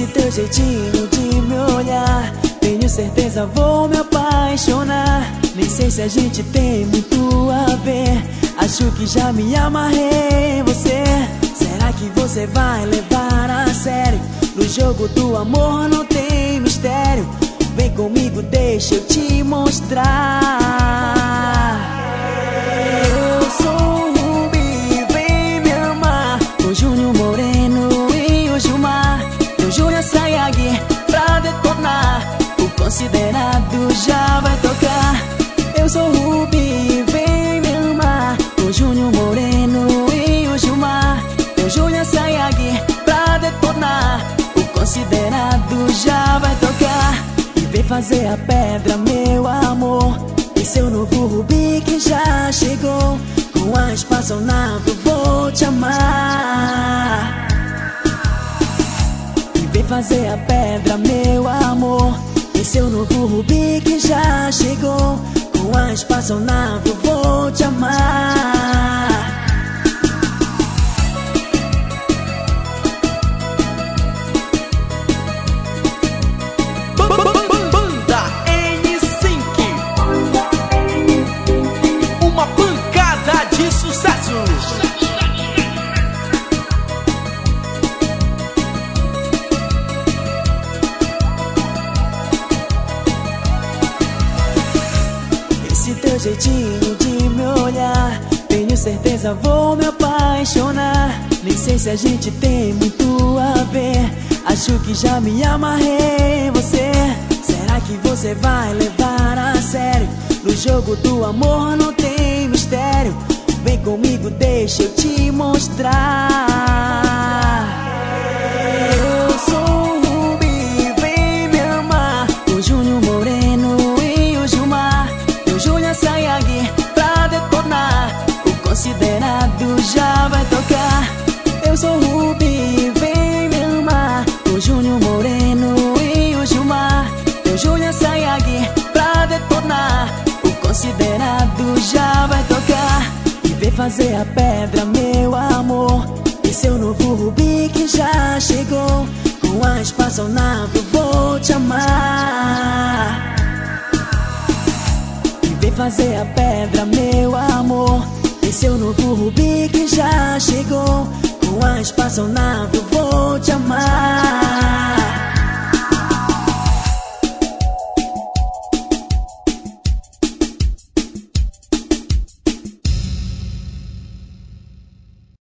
Esse teu jeitinho de me olhar, tenho certeza vou me apaixonar. Nem sei se a gente tem muito a ver, acho que já me amarrei em você. Será que você vai levar a sério? No jogo do amor não tem mistério. Vem comigo, deixa eu te mostrar. Eu sou o Rubi, vem me amar. O Júnior Moreno e o Gilmar. E o Júnior Sayag pra detonar. O considerado já vai tocar. Eu sou o Rubi, vem me amar. O Júnior Moreno e o Gilmar. E o Júnior Sayag pra detonar. O considerado já vai tocar. Vem fazer a pedra, meu amor. Esse é o novo Rubi que já chegou. Com a espaçonave eu vou te amar. E vem fazer a pedra, meu amor. Esse é o novo Rubi que já chegou. Com a espaçonave eu vou te amar. Esse teu jeitinho de me olhar, tenho certeza vou me apaixonar. Nem sei se a gente tem muito a ver, acho que já me amarrei em você. Será que você vai levar a sério? No jogo do amor não tem mistério. Vem comigo, deixa eu te mostrar. Eu sou o Rubi, vem me amar. O Júnior Moreno e o Gilmar. E o Júnior Sayag pra detonar. O considerado já vai tocar. Eu sou o Rubi, vem me amar. O Júnior Moreno e o Gilmar. E o Júnior Sayag pra detonar. O considerado já vai tocar. Vem fazer a pedra, meu amor. Esse é o novo Rubi que já chegou. Com a espaçonave eu vou te amar. E vem fazer a pedra, meu amor. Esse é o novo Rubi que já chegou. Com a espaçonave eu